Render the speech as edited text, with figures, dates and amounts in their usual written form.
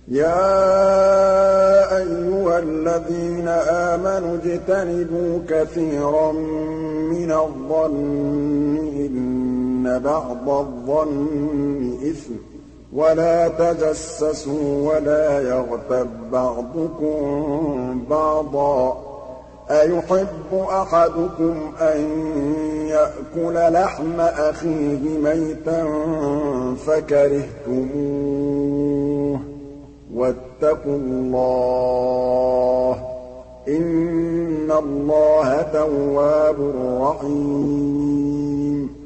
يَا أَيُّهَا الَّذِينَ آمَنُوا اجْتَنِبُوا كَثِيرًا مِّنَ الظَّنِّ إِنَّ بَعْضَ الظَّنِّ إِثْمٌ ۖ وَلَا تَجَسَّسُوا وَلَا يَغْتَب بَّعْضُكُم بَعْضًا ۚ أَيُحِبُّ أَحَدُكُمْ أَن يَأْكُلَ لَحْمَ أَخِيهِ مَيْتًا فَكَرِهْتُمُوهُ ۚ وَاتَّقُوا اللَّهَ ۚ إِنَّ اللَّهَ تَوَّابٌ رَّحِيمٌ